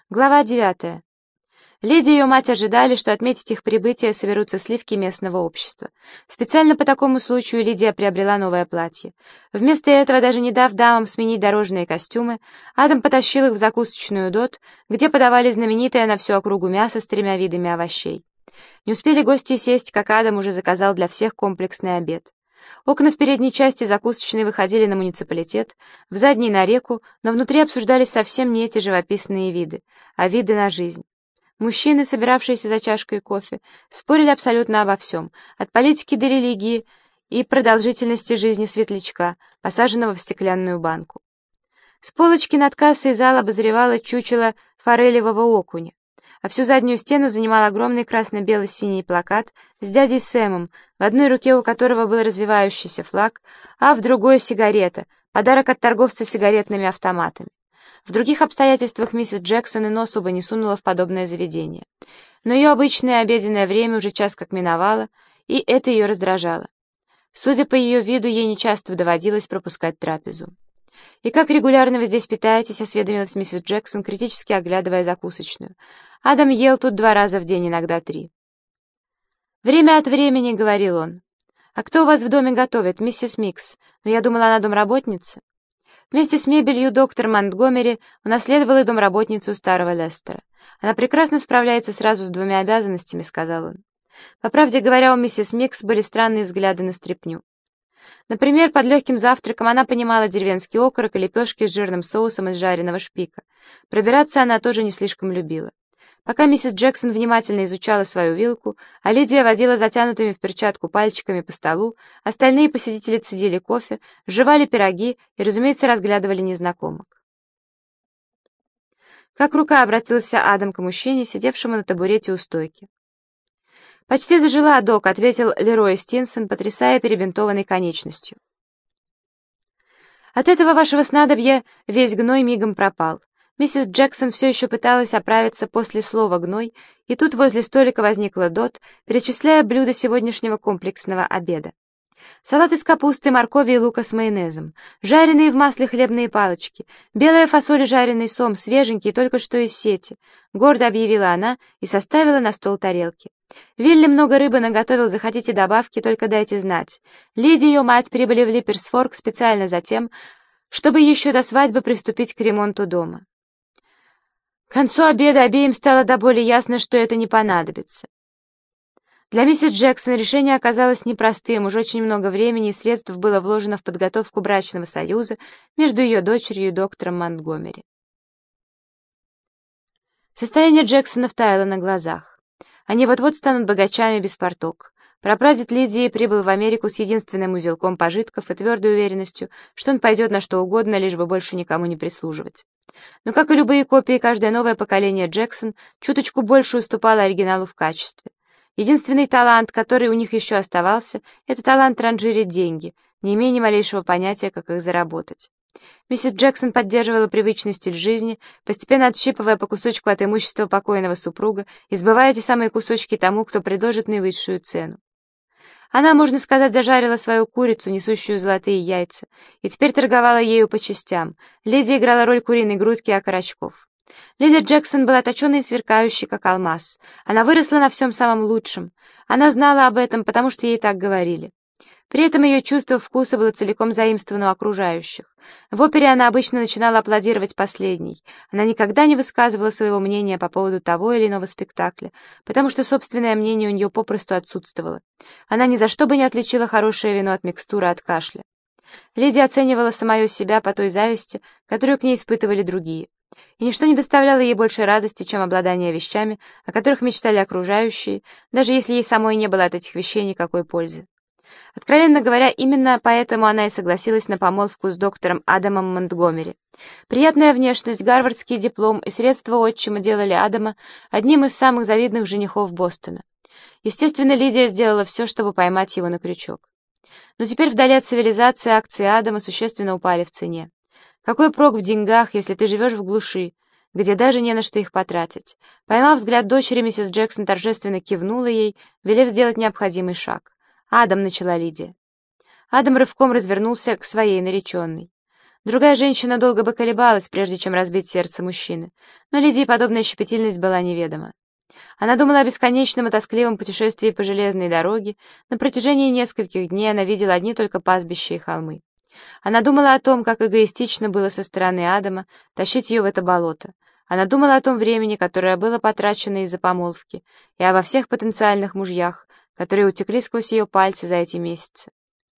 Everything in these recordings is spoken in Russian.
Глава 9. Леди и ее мать ожидали, что отметить их прибытие соберутся сливки местного общества. Специально по такому случаю Лидия приобрела новое платье. Вместо этого, даже не дав дамам сменить дорожные костюмы, Адам потащил их в закусочную Дот, где подавали знаменитое на всю округу мясо с 3 видами овощей. Не успели гости сесть, как Адам уже заказал для всех комплексный обед. Окна в передней части закусочной выходили на муниципалитет, в задней — на реку, но внутри обсуждались совсем не эти живописные виды, а виды на жизнь. Мужчины, собиравшиеся за чашкой кофе, спорили абсолютно обо всем, от политики до религии и продолжительности жизни светлячка, посаженного в стеклянную банку. С полочки над кассой зал обозревало чучело форелевого окуня, а всю заднюю стену занимал огромный красно-бело-синий плакат с дядей Сэмом, в одной руке у которого был развивающийся флаг, а в другой — сигарета, подарок от торговца сигаретными автоматами. В других обстоятельствах миссис Джексон и носу бы не сунула в подобное заведение. Но ее обычное обеденное время уже час как миновало, и это ее раздражало. Судя по ее виду, ей нечасто доводилось пропускать трапезу. «И как регулярно вы здесь питаетесь?» — осведомилась миссис Джексон, критически оглядывая закусочную. «Адам ел тут 2 раза в день, иногда 3. «Время от времени», — говорил он. «А кто у вас в доме готовит?» «Миссис Микс. Но я думала, она домработница». Вместе с мебелью доктор Монтгомери унаследовал и домработницу старого Лестера. «Она прекрасно справляется сразу с 2 обязанностями», — сказал он. По правде говоря, у миссис Микс были странные взгляды на стряпню. Например, под легким завтраком она понимала деревенский окорок и лепешки с жирным соусом из жареного шпика. Пробираться она тоже не слишком любила. Пока миссис Джексон внимательно изучала свою вилку, а Лидия водила затянутыми в перчатку пальчиками по столу, остальные посетители цедили кофе, жевали пироги и, разумеется, разглядывали незнакомок. Как рука обратился Адам к мужчине, сидевшему на табурете у стойки. «Почти зажила, док», — ответил Лерой Стинсон, потрясая перебинтованной конечностью. «От этого вашего снадобья весь гной мигом пропал». Миссис Джексон все еще пыталась оправиться после слова «гной», и тут возле столика возникла Дот, перечисляя блюда сегодняшнего комплексного обеда. Салат из капусты, моркови и лука с майонезом, жареные в масле хлебные палочки, белая фасоль и жареный сом, свеженький, только что из сети, гордо объявила она и составила на стол тарелки. Вилли много рыбы наготовил, захотите добавки, только дайте знать. Лидия и ее мать прибыли в Липперсфорк специально за тем, чтобы еще до свадьбы приступить к ремонту дома. К концу обеда обеим стало до боли ясно, что это не понадобится. Для миссис Джексон решение оказалось непростым, уж очень много времени и средств было вложено в подготовку брачного союза между ее дочерью и доктором Монтгомери. Состояние Джексонов таяло на глазах. Они вот-вот станут богачами без порток. Прапрадед Лидии прибыл в Америку с единственным узелком пожитков и твердой уверенностью, что он пойдет на что угодно, лишь бы больше никому не прислуживать. Но, как и любые копии, каждое новое поколение Джексон чуточку больше уступало оригиналу в качестве. Единственный талант, который у них еще оставался, это талант ранжирить деньги, не имея ни малейшего понятия, как их заработать. Миссис Джексон поддерживала привычный стиль жизни, постепенно отщипывая по кусочку от имущества покойного супруга и сбывая эти самые кусочки тому, кто предложит наивысшую цену. Она, можно сказать, зажарила свою курицу, несущую золотые яйца, и теперь торговала ею по частям. Леди играла роль куриной грудки и окорочков. Леди Джексон была точеной и сверкающей, как алмаз. Она выросла на всем самом лучшем. Она знала об этом, потому что ей так говорили. При этом ее чувство вкуса было целиком заимствовано у окружающих. В опере она обычно начинала аплодировать последней. Она никогда не высказывала своего мнения по поводу того или иного спектакля, потому что собственное мнение у нее попросту отсутствовало. Она ни за что бы не отличила хорошее вино от микстуры от кашля. Леди оценивала самую себя по той зависти, которую к ней испытывали другие. И ничто не доставляло ей больше радости, чем обладание вещами, о которых мечтали окружающие, даже если ей самой не было от этих вещей никакой пользы. Откровенно говоря, именно поэтому она и согласилась на помолвку с доктором Адамом Монтгомери. Приятная внешность, гарвардский диплом и средства отчима делали Адама одним из самых завидных женихов Бостона. Естественно, Лидия сделала все, чтобы поймать его на крючок. Но теперь вдали от цивилизации акции Адама существенно упали в цене. Какой прок в деньгах, если ты живешь в глуши, где даже не на что их потратить? Поймав взгляд дочери, миссис Джексон торжественно кивнула ей, велев сделать необходимый шаг. «Адам», — начала Лидия. Адам рывком развернулся к своей нареченной. Другая женщина долго бы колебалась, прежде чем разбить сердце мужчины, но Лидии подобная щепетильность была неведома. Она думала о бесконечном и тоскливом путешествии по железной дороге. На протяжении нескольких дней она видела одни только пастбища и холмы. Она думала о том, как эгоистично было со стороны Адама тащить ее в это болото. Она думала о том времени, которое было потрачено из-за помолвки, и обо всех потенциальных мужьях, которые утекли сквозь ее пальцы за эти месяцы.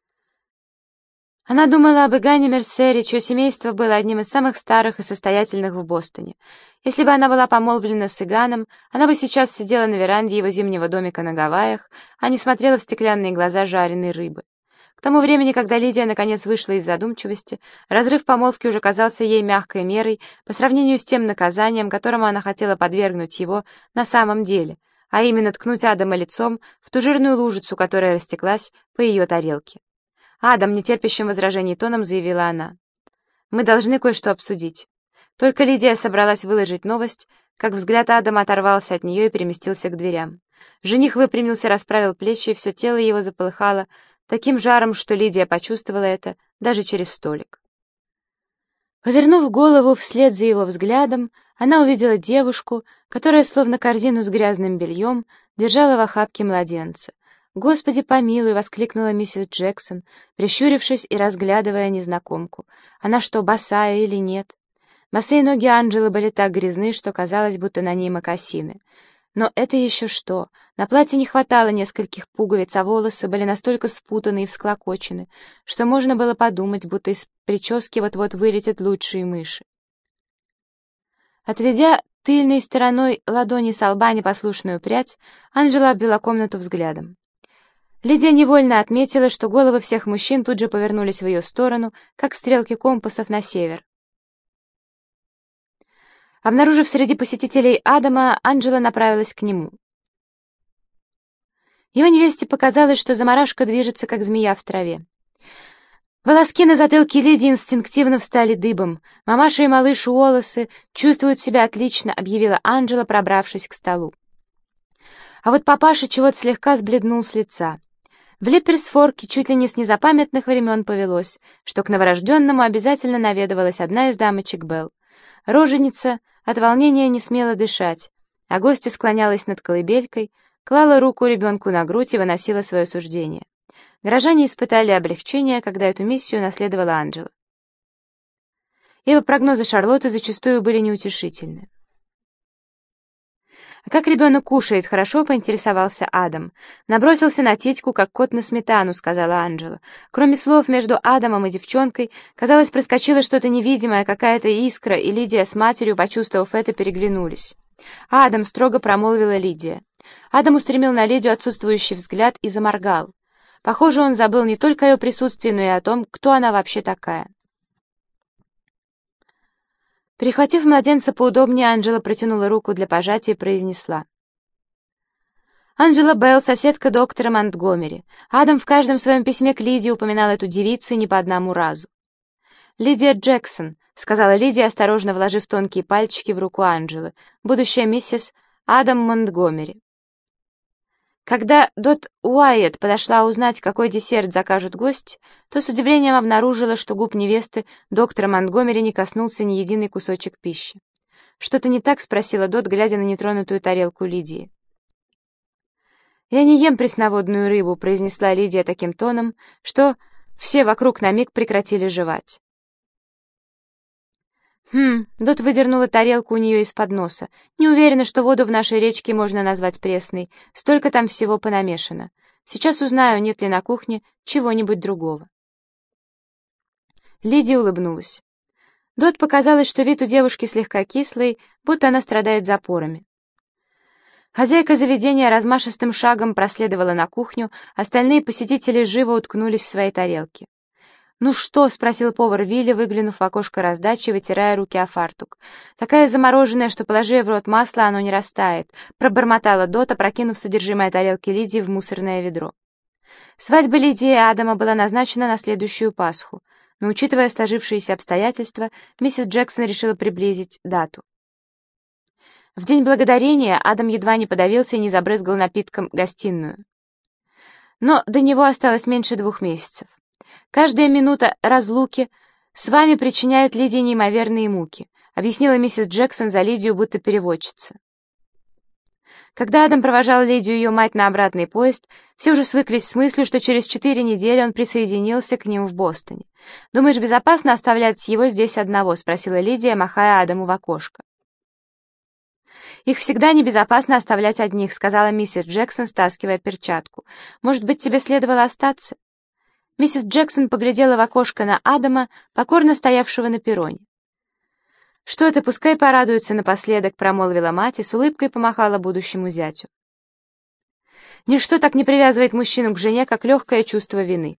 Она думала об Игане Мерсере, чье семейство было одним из самых старых и состоятельных в Бостоне. Если бы она была помолвлена с Иганом, она бы сейчас сидела на веранде его зимнего домика на Гавайях, а не смотрела в стеклянные глаза жареной рыбы. К тому времени, когда Лидия наконец вышла из задумчивости, разрыв помолвки уже казался ей мягкой мерой по сравнению с тем наказанием, которому она хотела подвергнуть его на самом деле, а именно ткнуть Адама лицом в ту жирную лужицу, которая растеклась по ее тарелке. «Адам», — нетерпящим возражений тоном заявила она, — «мы должны кое-что обсудить». Только Лидия собралась выложить новость, как взгляд Адама оторвался от нее и переместился к дверям. Жених выпрямился, расправил плечи, и все тело его заполыхало таким жаром, что Лидия почувствовала это даже через столик. Повернув голову вслед за его взглядом, она увидела девушку, которая, словно корзину с грязным бельем, держала в охапке младенца. «Господи помилуй!» — воскликнула миссис Джексон, прищурившись и разглядывая незнакомку. «Она что, босая или нет?» Босые ноги Анджелы были так грязны, что казалось, будто на ней мокасины. Но это еще что? На платье не хватало нескольких пуговиц, а волосы были настолько спутаны и всклокочены, что можно было подумать, будто из прически вот-вот вылетят лучшие мыши. Отведя тыльной стороной ладони с лба непослушную прядь, Анджела обвела комнату взглядом. Лидия невольно отметила, что головы всех мужчин тут же повернулись в ее сторону, как стрелки компасов на север. Обнаружив среди посетителей Адама, Анджела направилась к нему. Его невесте показалось, что заморашка движется, как змея в траве. Волоски на затылке Лидии инстинктивно встали дыбом. «Мамаша и малыш Уоллесы чувствуют себя отлично», — объявила Анджела, пробравшись к столу. А вот папаша чего-то слегка сбледнул с лица. В Липперсфорке чуть ли не с незапамятных времен повелось, что к новорожденному обязательно наведывалась одна из дамочек Белл. Роженица от волнения не смела дышать, а гостья склонялась над колыбелькой, клала руку ребенку на грудь и выносила свое суждение. Горожане испытали облегчение, когда эту миссию наследовала Анджела. Ибо прогнозы Шарлотты зачастую были неутешительны. «А как ребенок кушает, хорошо?» — поинтересовался Адам. «Набросился на титьку, как кот на сметану», — сказала Анджела. Кроме слов, между Адамом и девчонкой, казалось, проскочило что-то невидимое, какая-то искра, и Лидия с матерью, почувствовав это, переглянулись. «Адам», — строго промолвила Лидия. Адам устремил на Лидию отсутствующий взгляд и заморгал. Похоже, он забыл не только о ее присутствии, но и о том, кто она вообще такая. Перехватив младенца поудобнее, Анджела протянула руку для пожатия и произнесла: «Анджела Белл, соседка доктора Монтгомери. Адам в каждом своем письме к Лидии упоминал эту девицу и не по одному разу». «Лидия Джексон», — сказала Лидия, осторожно вложив тонкие пальчики в руку Анджелы, «будущая миссис Адам Монтгомери». Когда Дот Уайетт подошла узнать, какой десерт закажут гости, то с удивлением обнаружила, что губ невесты доктора Монтгомери не коснулся ни единый кусочек пищи. «Что-то не так?» — спросила Дот, глядя на нетронутую тарелку Лидии. «Я не ем пресноводную рыбу», — произнесла Лидия таким тоном, что все вокруг на миг прекратили жевать. Дот выдернула тарелку у нее из-под носа. «Не уверена, что воду в нашей речке можно назвать пресной. Столько там всего понамешано. Сейчас узнаю, нет ли на кухне чего-нибудь другого». Лидия улыбнулась. Дот показалось, что вид у девушки слегка кислый, будто она страдает запорами. Хозяйка заведения размашистым шагом проследовала на кухню, остальные посетители живо уткнулись в свои тарелки. «Ну что?» — спросил повар Вилли, выглянув в окошко раздачи, вытирая руки о фартук. «Такая замороженная, что, положив в рот масло, оно не растает», — пробормотала Дота, прокинув содержимое тарелки Лидии в мусорное ведро. Свадьба Лидии и Адама была назначена на следующую Пасху, но, учитывая сложившиеся обстоятельства, миссис Джексон решила приблизить дату. В день благодарения Адам едва не подавился и не забрызгал напитком гостиную. Но до него осталось меньше 2 месяцев. Каждая минута разлуки «С вами причиняют Лидии неимоверные муки», — объяснила миссис Джексон за Лидию, будто переводчица. Когда Адам провожал Лидию и ее мать на обратный поезд, все уже свыклись с мыслью, что через 4 недели он присоединился к ним в Бостоне. «Думаешь, безопасно оставлять его здесь одного?» — спросила Лидия, махая Адаму в окошко. «Их всегда небезопасно оставлять одних», — сказала миссис Джексон, стаскивая перчатку. «Может быть, тебе следовало остаться?» Миссис Джексон поглядела в окошко на Адама, покорно стоявшего на перроне. «Что это, пускай порадуется напоследок», — промолвила мать и с улыбкой помахала будущему зятю. Ничто так не привязывает мужчину к жене, как легкое чувство вины.